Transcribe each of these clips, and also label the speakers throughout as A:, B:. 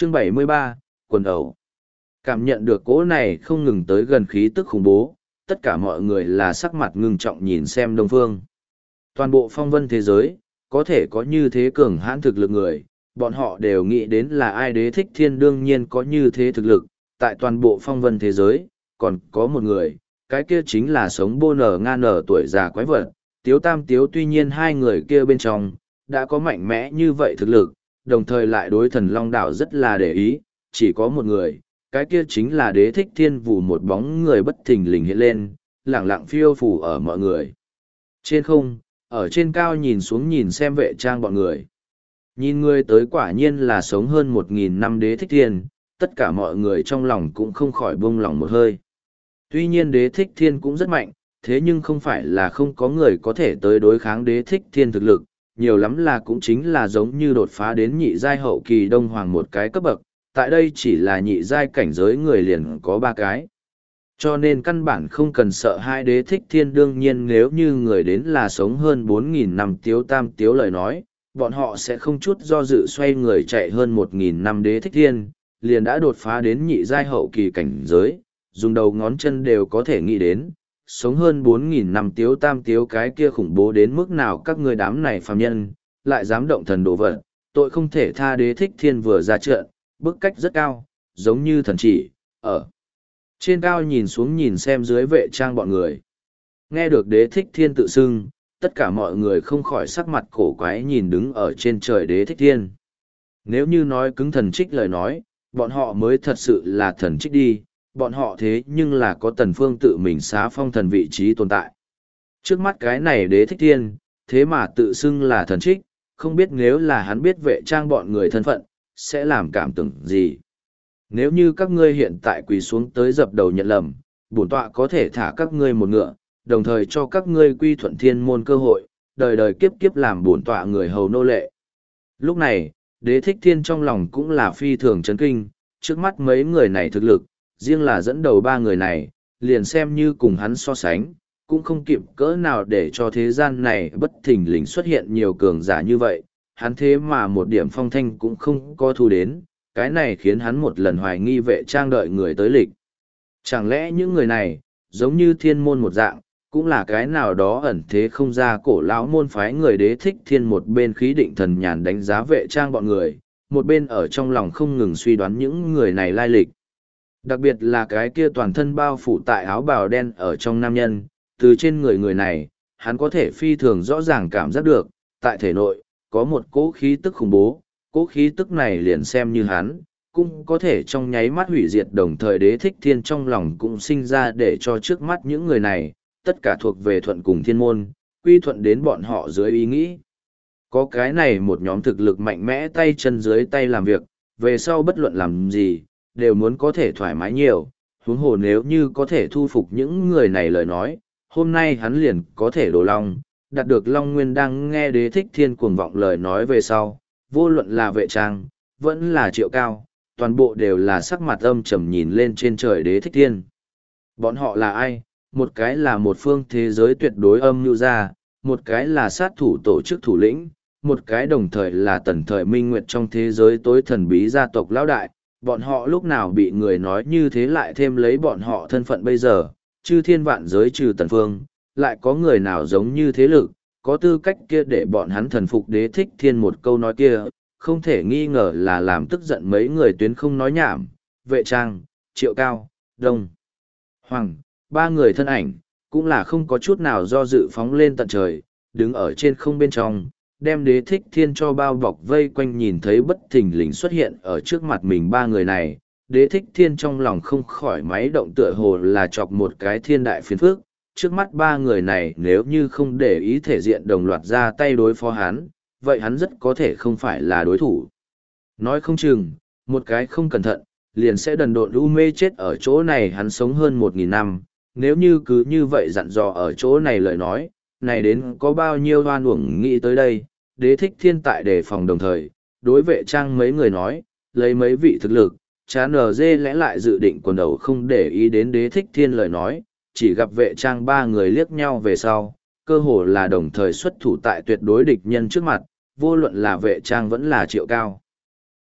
A: Chương 73, quần ẩu. Cảm nhận được cỗ này không ngừng tới gần khí tức khủng bố, tất cả mọi người là sắc mặt ngưng trọng nhìn xem Đông Phương. Toàn bộ phong vân thế giới, có thể có như thế cường hãn thực lực người, bọn họ đều nghĩ đến là ai. Đế thích thiên đương nhiên có như thế thực lực, tại toàn bộ phong vân thế giới, còn có một người, cái kia chính là sống bô nở nga nở tuổi già quái vật, Tiếu Tam Tiếu. Tuy nhiên hai người kia bên trong, đã có mạnh mẽ như vậy thực lực, đồng thời lại đối thần Long Đảo rất là để ý, chỉ có một người, cái kia chính là Đế thích thiên. Vù một bóng người bất thình lình hiện lên, lẳng lặng phiêu phù ở mọi người. Trên không, ở trên cao nhìn xuống nhìn xem Vệ Trang bọn người. Nhìn người tới quả nhiên là sống hơn 1.000 năm Đế thích thiên, tất cả mọi người trong lòng cũng không khỏi buông lòng một hơi. Tuy nhiên Đế thích thiên cũng rất mạnh, thế nhưng không phải là không có người có thể tới đối kháng Đế thích thiên thực lực, nhiều lắm là cũng chính là giống như đột phá đến nhị giai hậu kỳ Đông Hoàng một cái cấp bậc, tại đây chỉ là nhị giai cảnh giới người liền có 3 cái. Cho nên căn bản không cần sợ hai Đế thích thiên. Đương nhiên nếu như người đến là sống hơn 4.000 năm Tiếu Tam Tiếu lời nói, bọn họ sẽ không chút do dự xoay người chạy hơn 1.000 năm Đế thích thiên, liền đã đột phá đến nhị giai hậu kỳ cảnh giới, dùng đầu ngón chân đều có thể nghĩ đến, sống hơn 4.000 năm Tiếu Tam Tiếu cái kia khủng bố đến mức nào. Các người đám này phàm nhân, lại dám động thần đồ vật, tội không thể tha. Đế thích thiên vừa ra trận, bức cách rất cao, giống như thần chỉ, ở trên cao nhìn xuống nhìn xem dưới Vệ Trang bọn người. Nghe được Đế thích thiên tự xưng, tất cả mọi người không khỏi sắc mặt cổ quái nhìn đứng ở trên trời Đế thích thiên. Nếu như nói cứng thần trích lời nói, bọn họ mới thật sự là thần trích đi, bọn họ thế nhưng là có Tần Phương tự mình xá phong thần vị trí tồn tại. Trước mắt cái này Đế thích thiên, thế mà tự xưng là thần trích, không biết nếu là hắn biết Vệ Trang bọn người thân phận, sẽ làm cảm tưởng gì. Nếu như các ngươi hiện tại quỳ xuống tới dập đầu nhận lầm, bổn tọa có thể thả các ngươi một ngựa, đồng thời cho các ngươi quy thuận thiên môn cơ hội, đời đời kiếp kiếp làm bổn tọa người hầu nô lệ. Lúc này, Đế thích thiên trong lòng cũng là phi thường chấn kinh, trước mắt mấy người này thực lực, riêng là dẫn đầu 3 người này, liền xem như cùng hắn so sánh, cũng không kịp cỡ nào để cho thế gian này bất thình lình xuất hiện nhiều cường giả như vậy, hắn thế mà một điểm phong thanh cũng không có thu đến, cái này khiến hắn một lần hoài nghi Vệ Trang đợi người tới lịch. Chẳng lẽ những người này, giống như thiên môn một dạng, cũng là cái nào đó ẩn thế không ra cổ lão môn phái người. Đế thích thiên một bên khí định thần nhàn đánh giá Vệ Trang bọn người, một bên ở trong lòng không ngừng suy đoán những người này lai lịch. Đặc biệt là cái kia toàn thân bao phủ tại áo bào đen ở trong nam nhân, từ trên người người này, hắn có thể phi thường rõ ràng cảm giác được, tại thể nội, có một cỗ khí tức khủng bố, cỗ khí tức này liền xem như hắn, cũng có thể trong nháy mắt hủy diệt. Đồng thời Đế thích thiên trong lòng cũng sinh ra để cho trước mắt những người này, tất cả thuộc về thuận cùng thiên môn, quy thuận đến bọn họ dưới ý nghĩ. Có cái này một nhóm thực lực mạnh mẽ tay chân dưới tay làm việc, về sau bất luận làm gì, đều muốn có thể thoải mái nhiều, huống hồ nếu như có thể thu phục những người này lời nói, hôm nay hắn liền có thể đổ long, đạt được Long Nguyên. Đang nghe Đế thích thiên cuồng vọng lời nói về sau, vô luận là Vệ Trang, vẫn là Triệu Cao, toàn bộ đều là sắc mặt âm trầm nhìn lên trên trời Đế thích thiên. Bọn họ là ai? Một cái là một phương thế giới tuyệt đối âm mưu gia, một cái là sát thủ tổ chức thủ lĩnh, một cái đồng thời là tần thời minh nguyệt trong thế giới tối thần bí gia tộc lão đại. Bọn họ lúc nào bị người nói như thế, lại thêm lấy bọn họ thân phận bây giờ, chư thiên vạn giới trừ Tần Phương, lại có người nào giống như thế lực, có tư cách kia để bọn hắn thần phục Đế thích thiên. Một câu nói kia, không thể nghi ngờ là làm tức giận mấy người tuyến không nói nhảm. Vệ Trang, Triệu Cao, Đông Hoàng, 3 người thân ảnh, cũng là không có chút nào do dự phóng lên tận trời, đứng ở trên không bên trong, đem Đế thích thiên cho bao bọc vây quanh. Nhìn thấy bất thình lình xuất hiện ở trước mặt mình 3 người này, Đế thích thiên trong lòng không khỏi máy động, tựa hồ là chọc một cái thiên đại phiền phức. Trước mắt 3 người này nếu như không để ý thể diện đồng loạt ra tay đối phó hắn, vậy hắn rất có thể không phải là đối thủ. Nói không chừng, một cái không cẩn thận, liền sẽ đần độn u mê chết ở chỗ này. Hắn sống hơn 1.000 năm, nếu như cứ như vậy dặn dò ở chỗ này lời nói, này đến có bao nhiêu hoan uổng. Nghĩ tới đây, Đế thích thiên tại đề phòng, đồng thời, đối Vệ Trang mấy người nói, lấy mấy vị thực lực, chán dê lẽ lại dự định quần đầu không để ý đến Đế thích thiên lời nói, chỉ gặp Vệ Trang 3 người liếc nhau về sau, cơ hồ là đồng thời xuất thủ tại tuyệt đối địch nhân trước mặt, vô luận là Vệ Trang vẫn là Triệu Cao.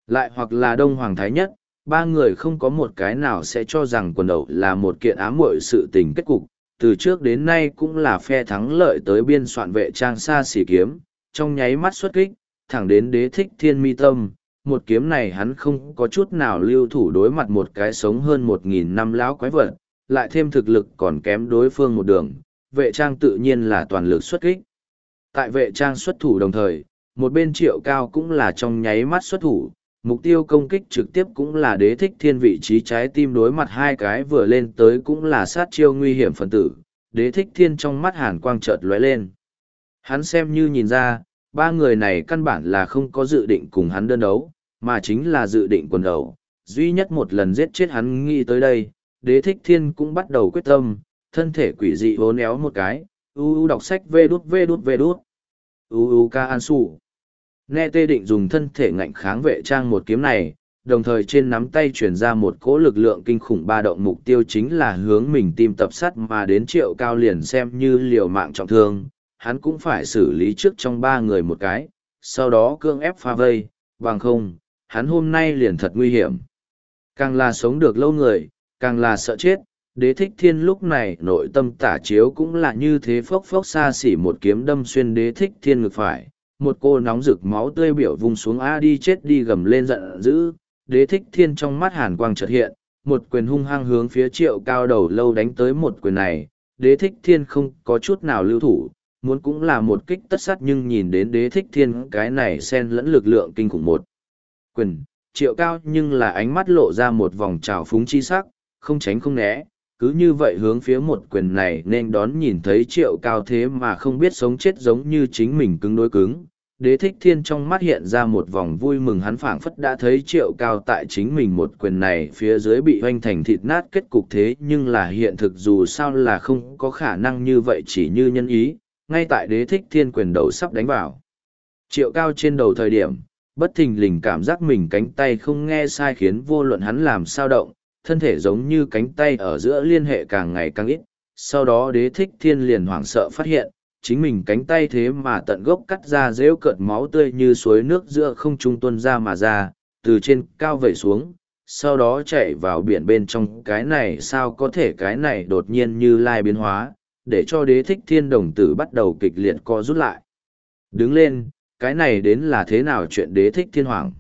A: Lại hoặc là Đông Hoàng Thái Nhất, ba người không có một cái nào sẽ cho rằng quần đầu là một kiện ám muội sự tình kết cục, từ trước đến nay cũng là phe thắng lợi tới biên soạn vệ trang xa xỉ kiếm, trong nháy mắt xuất kích, thẳng đến Đế Thích Thiên mi tâm, một kiếm này hắn không có chút nào lưu thủ đối mặt một cái sống hơn 1.000 năm lão quái vật, lại thêm thực lực còn kém đối phương một đường, vệ trang tự nhiên là toàn lực xuất kích. Tại vệ trang xuất thủ đồng thời, một bên Triệu Cao cũng là trong nháy mắt xuất thủ, mục tiêu công kích trực tiếp cũng là Đế Thích Thiên vị trí trái tim đối mặt hai cái vừa lên tới cũng là sát chiêu nguy hiểm phân tử, Đế Thích Thiên trong mắt hàn quang chợt lóe lên. Hắn xem như nhìn ra, ba người này căn bản là không có dự định cùng hắn đơn đấu, mà chính là dự định quần đầu. Duy nhất một lần giết chết hắn nghĩ tới đây, Đế Thích Thiên cũng bắt đầu quyết tâm, thân thể quỷ dị hố néo một cái, đọc sách vê đút. Ca An Sủ. Nghe tê định dùng thân thể ngạnh kháng vệ trang một kiếm này, đồng thời trên nắm tay truyền ra một cỗ lực lượng kinh khủng ba động, mục tiêu chính là hướng mình tim tập sát mà đến Triệu Cao liền xem như liều mạng trọng thương, hắn cũng phải xử lý trước trong ba người một cái, sau đó cưỡng ép pha vây, bằng không, hắn hôm nay liền thật nguy hiểm. Càng là sống được lâu người, càng là sợ chết, Đế Thích Thiên lúc này nội tâm tả chiếu cũng là như thế, phốc phốc xa xỉ một kiếm đâm xuyên Đế Thích Thiên ngực phải, một cô nóng rực máu tươi biểu vung xuống đi chết đi gầm lên giận dữ, Đế Thích Thiên trong mắt hàn quang chợt hiện, một quyền hung hăng hướng phía Triệu Cao đầu lâu đánh tới. Một quyền này, Đế Thích Thiên không có chút nào lưu thủ, muốn cũng là một kích tất sát, nhưng nhìn đến Đế Thích Thiên cái này xen lẫn lực lượng kinh khủng một quyền, Triệu Cao nhưng là ánh mắt lộ ra một vòng trào phúng chi sắc, không tránh không né, cứ như vậy hướng phía một quyền này nên đón. Nhìn thấy Triệu Cao thế mà không biết sống chết giống như chính mình cứng đối cứng, Đế Thích Thiên trong mắt hiện ra một vòng vui mừng, hắn phảng phất đã thấy Triệu Cao tại chính mình một quyền này phía dưới bị hoanh thành thịt nát kết cục, thế nhưng là hiện thực dù sao là không có khả năng như vậy, chỉ như nhân ý, ngay tại Đế Thích Thiên quyền đầu sắp đánh vào Triệu Cao trên đầu thời điểm, bất thình lình cảm giác mình cánh tay không nghe sai, khiến vô luận hắn làm sao động, thân thể giống như cánh tay ở giữa liên hệ càng ngày càng ít. Sau đó Đế Thích Thiên liền hoảng sợ phát hiện, chính mình cánh tay thế mà tận gốc cắt ra, rễu cợt máu tươi như suối nước giữa không trung tuôn ra mà ra, từ trên cao vẩy xuống, sau đó chạy vào biển bên trong. Cái này sao có thể, cái này đột nhiên như lai biến hóa, để cho Đế Thích Thiên đồng tử bắt đầu kịch liệt co rút lại. Đứng lên, cái này đến là thế nào chuyện? Đế Thích Thiên hoảng